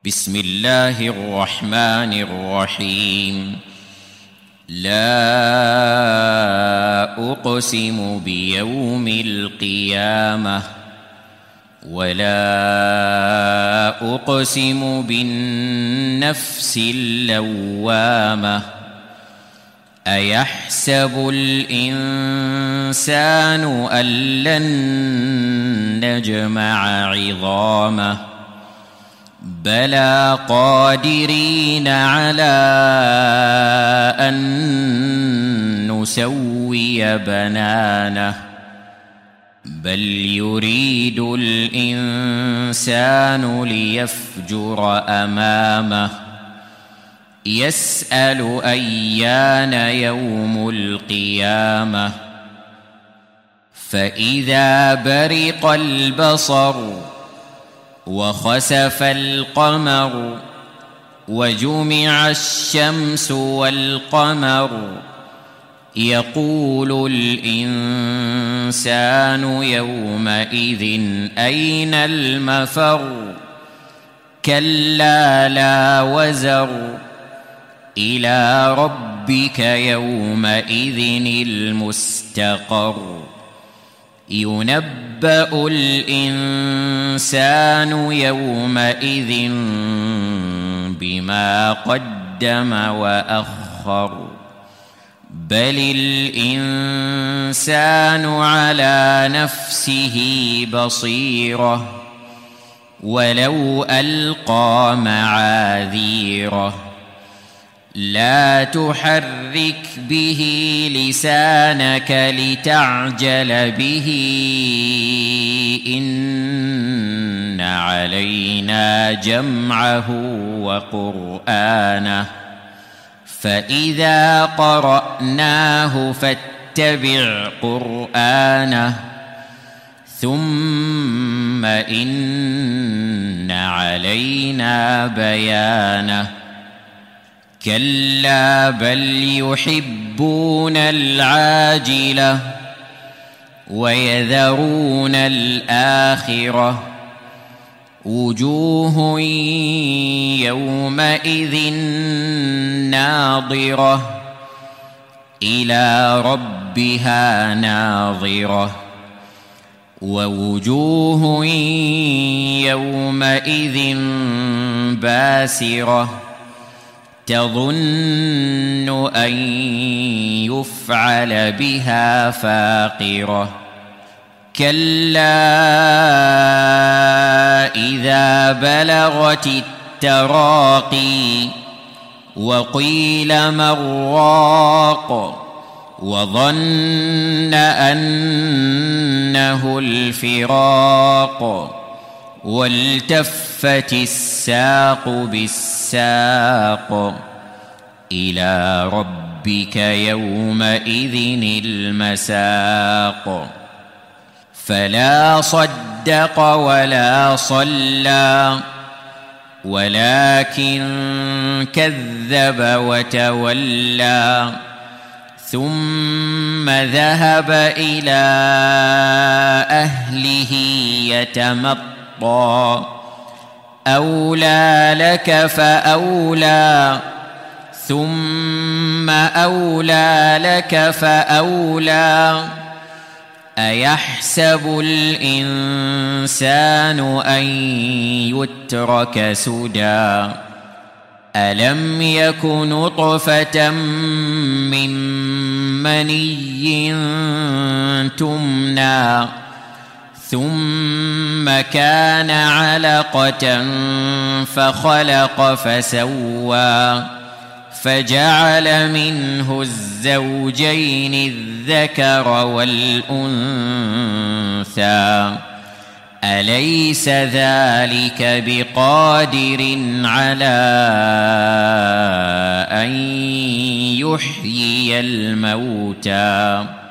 بسم الله الرحمن الرحيم. لا أقسم بيوم القيامة ولا أقسم بالنفس اللوامة. أيحسب الإنسان أن لن نجمع عظامه بلى قادرين على أن نسوي بنانه بل يريد الإنسان ليفجر أمامه يسأل أيان يوم القيامة. فإذا برق البصر وخسف القمر وجمع الشمس والقمر يقول الإنسان يومئذ أين المفر كلا لا وزر إلى ربك يومئذ المستقر. ينبأ الإنسان يومئذ بما قدم وأخر بل الإنسان على نفسه بصيرة ولو ألقى معاذيره. لا تحرك به لسانك لتعجل به إن علينا جمعه وقرآنه فإذا قرأناه فاتبع قرآنه ثم إن علينا بيانه. كلا بل يحبون العاجلة ويذرون الآخرة وجوه يومئذ ناظرة إلى ربها ناظرة ووجوه يومئذ باسرة تظن أن يفعل بها فاقرة. كلا إذا بلغت التراقي وقيل من راق وظن أنه الفراق والتفت الساق بالساق إلى ربك يومئذ المساق. فلا صدق ولا صلى ولكن كذب وتولى ثم ذهب إلى أهله يتمطى أولى لك فأولى ثم أولى لك فأولى. أيحسب الإنسان أن يترك سدى ألم يك نطفة من مني تمنى ثم كان علقة فخلق فسوى فجعل منه الزوجين الذكر والأنثى أليس ذلك بقادر على أن يحيي الموتى